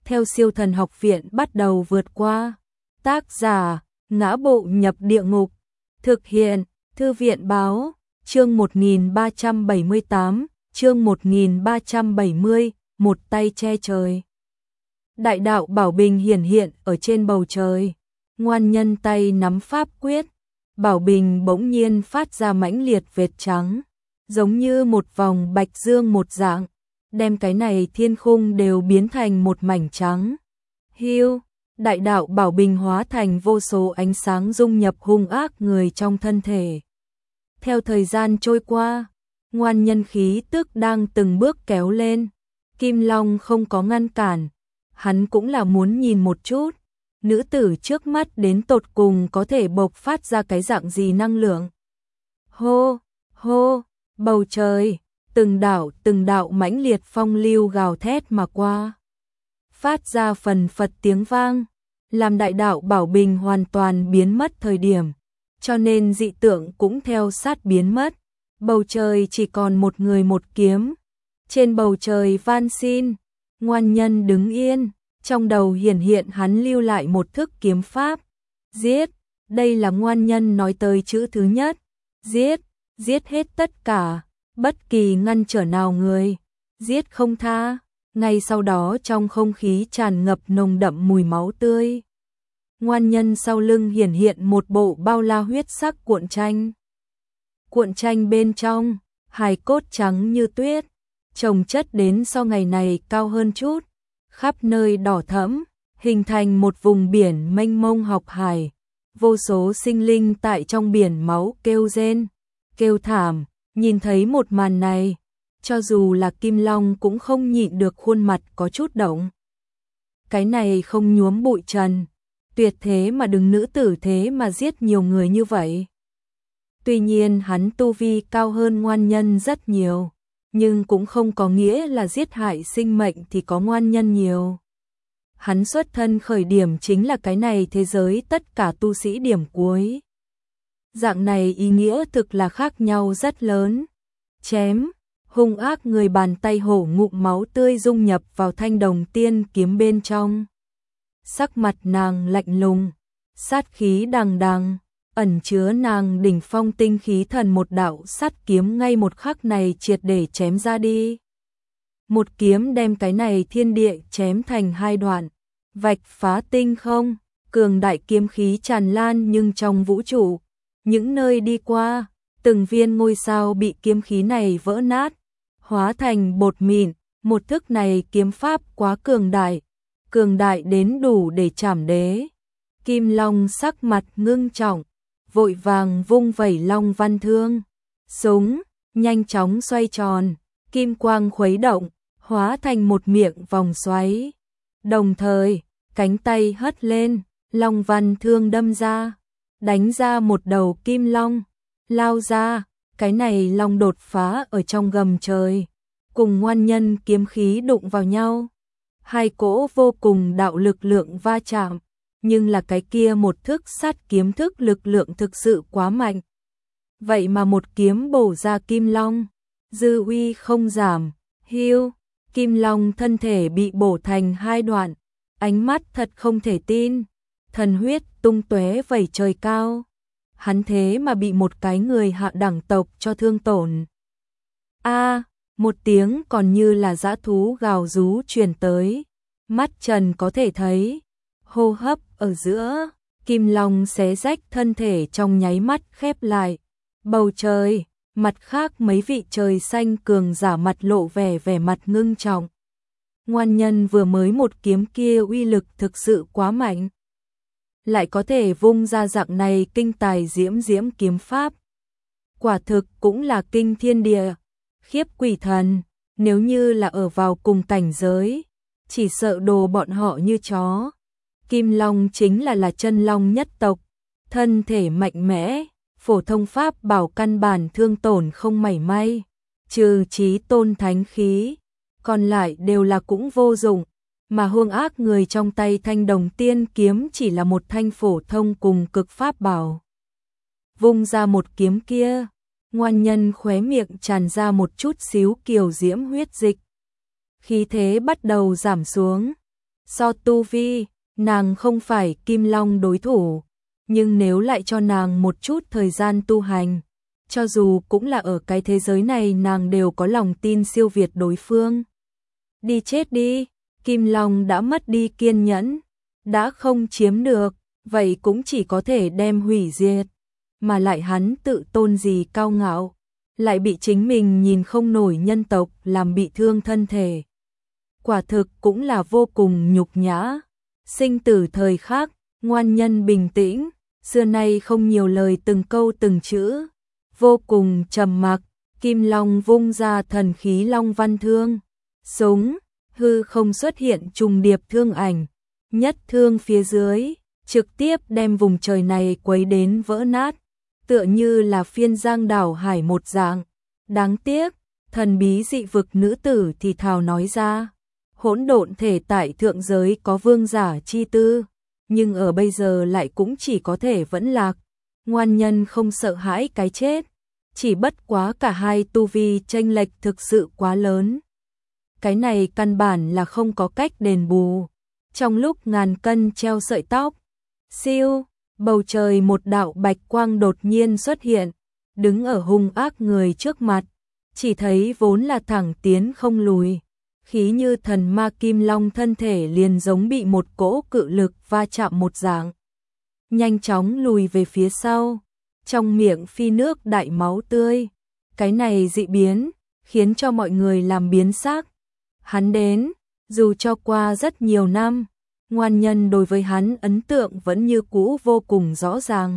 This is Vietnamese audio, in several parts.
theo Siêu Thần Học Viện bắt đầu vượt qua. Tác giả: Ngã Bộ Nhập Địa Ngục. Thực hiện: Thư viện báo. Chương 1378, chương 1370, một tay che trời. Đại đạo Bảo Bình hiển hiện ở trên bầu trời. Ngoan Nhân tay nắm pháp quyết, Bảo Bình bỗng nhiên phát ra mãnh liệt vệt trắng, giống như một vòng bạch dương một dạng, đem cái này thiên khung đều biến thành một mảnh trắng. Hiu, đại đạo Bảo Bình hóa thành vô số ánh sáng dung nhập hung ác người trong thân thể. Theo thời gian trôi qua, Ngoan Nhân khí tức đang từng bước kéo lên. Kim Long không có ngăn cản, hắn cũng là muốn nhìn một chút, nữ tử trước mắt đến tột cùng có thể bộc phát ra cái dạng gì năng lượng. Hô, hô, bầu trời, từng đạo mãnh liệt phong lưu gào thét mà qua. Phát ra phần phật tiếng vang, làm đại đạo Bảo Bình hoàn toàn biến mất thời điểm, cho nên dị tượng cũng theo sát biến mất. Bầu trời chỉ còn một người một kiếm. Trên bầu trời van xin, Ngoan Nhân đứng yên, trong đầu hiển hiện hắn lưu lại một thức kiếm pháp. Giết, đây là Ngoan Nhân nói tới chữ thứ nhất. Giết, giết hết tất cả, bất kỳ ngăn trở nào người, giết không tha. Ngay sau đó trong không khí tràn ngập nồng đậm mùi máu tươi. Ngoan Nhân sau lưng hiển hiện một bộ bao la huyết sắc cuộn tranh. Cuộn tranh bên trong, hài cốt trắng như tuyết, chồng chất đến so ngày này cao hơn chút, khắp nơi đỏ thẫm, hình thành một vùng biển mênh mông học hải. Vô số sinh linh tại trong biển máu kêu rên, kêu thảm, nhìn thấy một màn này, cho dù là Kim Long cũng không nhịn được khuôn mặt có chút động. Cái này không nhuốm bụi trần, tuyệt thế mà đừng nữ tử thế mà giết nhiều người như vậy. Tuy nhiên hắn tu vi cao hơn Ngoan Nhân rất nhiều, nhưng cũng không có nghĩa là giết hại sinh mệnh thì có Ngoan Nhân nhiều. Hắn xuất thân khởi điểm chính là cái này thế giới tất cả tu sĩ điểm cuối. Dạng này ý nghĩa thực là khác nhau rất lớn. Chém, hung ác người bàn tay hổ ngụm máu tươi dung nhập vào thanh đồng tiên kiếm bên trong. Sắc mặt nàng lạnh lùng, sát khí đằng đằng, ẩn chứa nàng đỉnh phong tinh khí thần, một đạo sát kiếm ngay một khắc này triệt để chém ra đi. Một kiếm đem cái này thiên địa chém thành hai đoạn, vạch phá tinh không, cường đại kiếm khí tràn lan nhưng trong vũ trụ, những nơi đi qua, từng viên ngôi sao bị kiếm khí này vỡ nát, hóa thành bột mịn. Một thức này kiếm pháp quá cường đại đến đủ để chảm đế. Kim Long sắc mặt ngưng trọng, vội vàng vung vẩy Long Văn Thương. Súng nhanh chóng xoay tròn, kim quang khuấy động, hóa thành một miệng vòng xoáy. Đồng thời, cánh tay hất lên, Long Văn Thương đâm ra, đánh ra một đầu kim long, lao ra. Cái này long đột phá ở trong gầm trời, cùng Ngoan Nhân kiếm khí đụng vào nhau. Hai cỗ vô cùng đạo lực lượng va chạm, nhưng là cái kia một thức sát kiếm thức lực lượng thực sự quá mạnh. Vậy mà một kiếm bổ ra kim long, dư uy không giảm. Hiu, kim long thân thể bị bổ thành hai đoạn, ánh mắt thật không thể tin, thần huyết tung tóe vẩy trời cao. Hắn thế mà bị một cái người hạ đẳng tộc cho thương tổn. A, một tiếng còn như là dã thú gào rú truyền tới, mắt trần có thể thấy. Hô hấp ở giữa, kim long xé rách thân thể trong nháy mắt khép lại. Bầu trời, mặt khác mấy vị trời xanh cường giả mặt lộ vẻ mặt ngưng trọng. Ngoan Nhân vừa mới một kiếm kia uy lực thực sự quá mạnh, lại có thể vung ra dạng này kinh tài diễm kiếm pháp. Quả thực cũng là kinh thiên địa, khiếp quỷ thần, nếu như là ở vào cùng cảnh giới, chỉ sợ đồ bọn họ như chó. Kim Long chính là chân long nhất tộc, thân thể mạnh mẽ, phổ thông pháp bảo căn bản thương tổn không mảy may, trừ chí tôn thánh khí, còn lại đều là cũng vô dụng. Mà hung ác người trong tay thanh đồng tiên kiếm chỉ là một thanh phổ thông cùng cực pháp bảo. Vung ra một kiếm kia, Ngoan Nhân khóe miệng tràn ra một chút xíu kiều diễm huyết dịch. Khí thế bắt đầu giảm xuống, So tu vi, nàng không phải Kim Long đối thủ, nhưng nếu lại cho nàng một chút thời gian tu hành, cho dù cũng là ở cái thế giới này nàng đều có lòng tin siêu việt đối phương. Đi chết đi, Kim Long đã mất đi kiên nhẫn, đã không chiếm được, vậy cũng chỉ có thể đem hủy diệt, mà lại hắn tự tôn gì cao ngạo, lại bị chính mình nhìn không nổi nhân tộc làm bị thương thân thể. Quả thực cũng là vô cùng nhục nhã. Sinh tử thời khắc, ngoan nhân bình tĩnh, xưa nay không nhiều lời từng câu từng chữ, vô cùng trầm mặc. Kim Long vung ra thần khí Long Văn Thương, súng, hư không xuất hiện trùng điệp thương ảnh, nhất thương phía dưới, trực tiếp đem vùng trời này quấy đến vỡ nát, tựa như là phiên giang đảo hải một dạng. Đáng tiếc, thần bí dị vực nữ tử thì thào nói ra, hỗn độn thể tại thượng giới có vương giả chi tư, nhưng ở bây giờ lại cũng chỉ có thể vẫn lạc. Ngoan nhân không sợ hãi cái chết, chỉ bất quá cả hai tu vi chênh lệch thực sự quá lớn. Cái này căn bản là không có cách đền bù. Trong lúc ngàn cân treo sợi tóc, siêu, bầu trời một đạo bạch quang đột nhiên xuất hiện, đứng ở hung ác người trước mặt, chỉ thấy vốn là thẳng tiến không lùi, khí như thần ma Kim Long thân thể liền giống bị một cỗ cự lực va chạm một dạng, nhanh chóng lùi về phía sau, trong miệng phi nước đại máu tươi. Cái này dị biến khiến cho mọi người làm biến sắc. Hắn đến, dù cho qua rất nhiều năm, ngoan nhân đối với hắn ấn tượng vẫn như cũ vô cùng rõ ràng.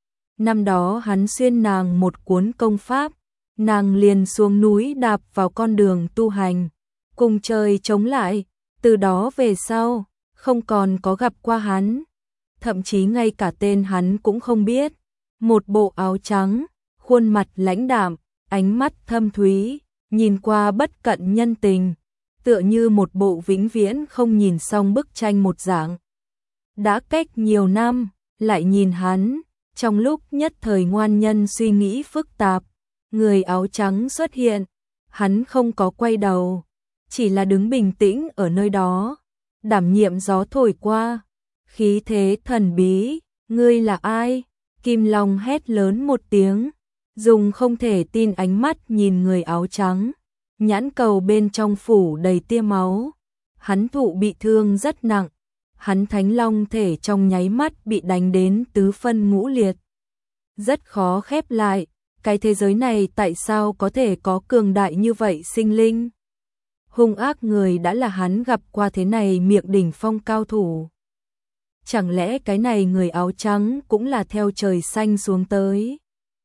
Năm đó hắn xuyên nàng một cuốn công pháp, nàng liền xuống núi đạp vào con đường tu hành, cùng trời chống lại, từ đó về sau, không còn có gặp qua hắn, thậm chí ngay cả tên hắn cũng không biết. Một bộ áo trắng, khuôn mặt lãnh đạm, ánh mắt thâm thúy, nhìn qua bất cận nhân tình, tựa như một bộ vĩnh viễn không nhìn xong bức tranh một dạng. Đã cách nhiều năm, lại nhìn hắn, trong lúc nhất thời ngoan nhân suy nghĩ phức tạp, người áo trắng xuất hiện, hắn không có quay đầu, chỉ là đứng bình tĩnh ở nơi đó, đảm nhiệm gió thổi qua, khí thế thần bí. Ngươi là ai? Kim Long hét lớn một tiếng, dùng không thể tin ánh mắt nhìn người áo trắng, nhãn cầu bên trong phủ đầy tia máu. Hắn thụ bị thương rất nặng, hắn thánh long thể trong nháy mắt bị đánh đến tứ phân ngũ liệt. Rất khó khép lại, cái thế giới này tại sao có thể có cường đại như vậy sinh linh? Hung ác người đã là hắn gặp qua thế này miệng đỉnh phong cao thủ. Chẳng lẽ cái này người áo trắng cũng là theo trời xanh xuống tới?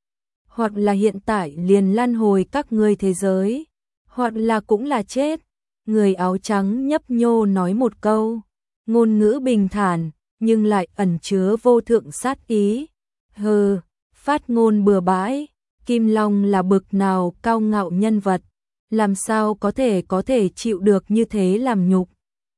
Hoặc là hiện tại liền lăn hồi các ngươi thế giới, hoặc là cũng là chết. Người áo trắng nhấp nhô nói một câu, ngôn ngữ bình thản, nhưng lại ẩn chứa vô thượng sát ý. Hừ, phát ngôn bừa bãi, Kim Long là bực nào cao ngạo nhân vật, làm sao có thể chịu được như thế làm nhục.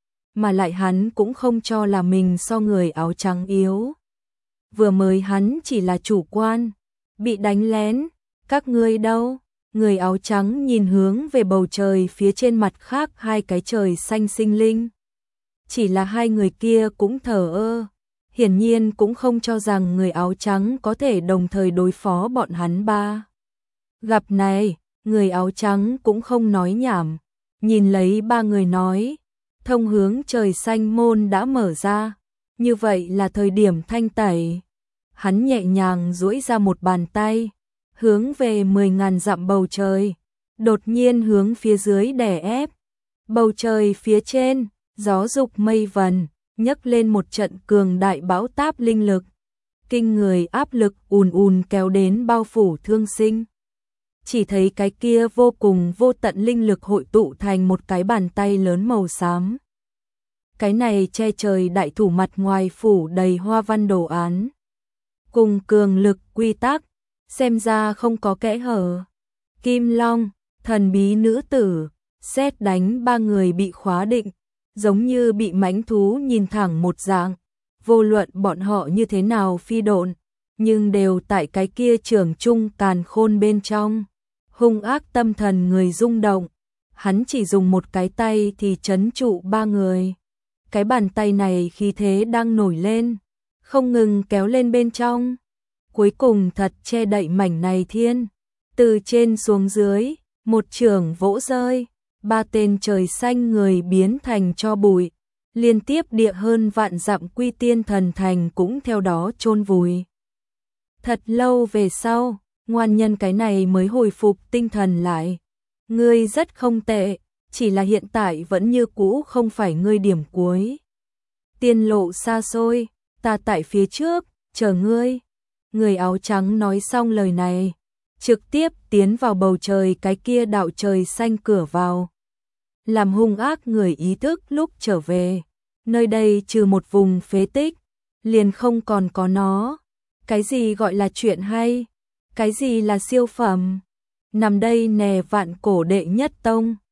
Mà lại hắn cũng không cho là mình so người áo trắng yếu. Vừa mới hắn chỉ là chủ quan, bị đánh lén, các ngươi đâu? Người áo trắng nhìn hướng về bầu trời phía trên mặt khác hai cái trời xanh sinh linh. Chỉ là hai người kia cũng thờ ơ, hiển nhiên cũng không cho rằng người áo trắng có thể đồng thời đối phó bọn hắn ba. Gặp này, người áo trắng cũng không nói nhảm, nhìn lấy ba người nói, thông hướng trời xanh môn đã mở ra, như vậy là thời điểm thanh tẩy. Hắn nhẹ nhàng duỗi ra một bàn tay, hướng về 10.000 dặm bầu trời, đột nhiên hướng phía dưới đè ép. Bầu trời phía trên, gió dục mây vần, nhấc lên một trận cường đại bão táp linh lực. Kinh người áp lực ùn ùn kéo đến bao phủ thương sinh. Chỉ thấy cái kia vô cùng vô tận linh lực hội tụ thành một cái bàn tay lớn màu xám. Cái này che trời đại thủ mặt ngoài phủ đầy hoa văn đồ án. Cùng cường lực quy tắc, xem ra không có kẽ hở. Kim Long, thần bí nữ tử, sét đánh ba người bị khóa định, giống như bị mãnh thú nhìn thẳng một dạng. Vô luận bọn họ như thế nào phi độn, nhưng đều tại cái kia trường trung càn khôn bên trong. Hung ác tâm thần người rung động, hắn chỉ dùng một cái tay thì trấn trụ ba người. cái bàn tay này khí thế đang nổi lên, không ngừng kéo lên bên trong. Cuối cùng thật che đậy mảnh này thiên. Từ trên xuống dưới, một chưởng vỗ rơi, 3 tên trời xanh người biến thành tro bụi. Liên tiếp địa hơn vạn dặm Quy Tiên Thần Thành cũng theo đó chôn vùi. Thật lâu về sau, ngoan nhân cái này mới hồi phục tinh thần lại. Ngươi rất không tệ, chỉ là hiện tại vẫn như cũ không phải ngươi điểm cuối. Tiên lộ xa xôi, ta tại phía trước, chờ ngươi. Người áo trắng nói xong lời này, trực tiếp tiến vào bầu trời cái kia đạo trời xanh cửa vào. Làm hung ác người ý thức lúc trở về, nơi đây trừ một vùng phế tích, liền không còn có nó. Cái gì gọi là chuyện hay? Cái gì là siêu phẩm? Nằm đây nè vạn cổ đệ nhất tông.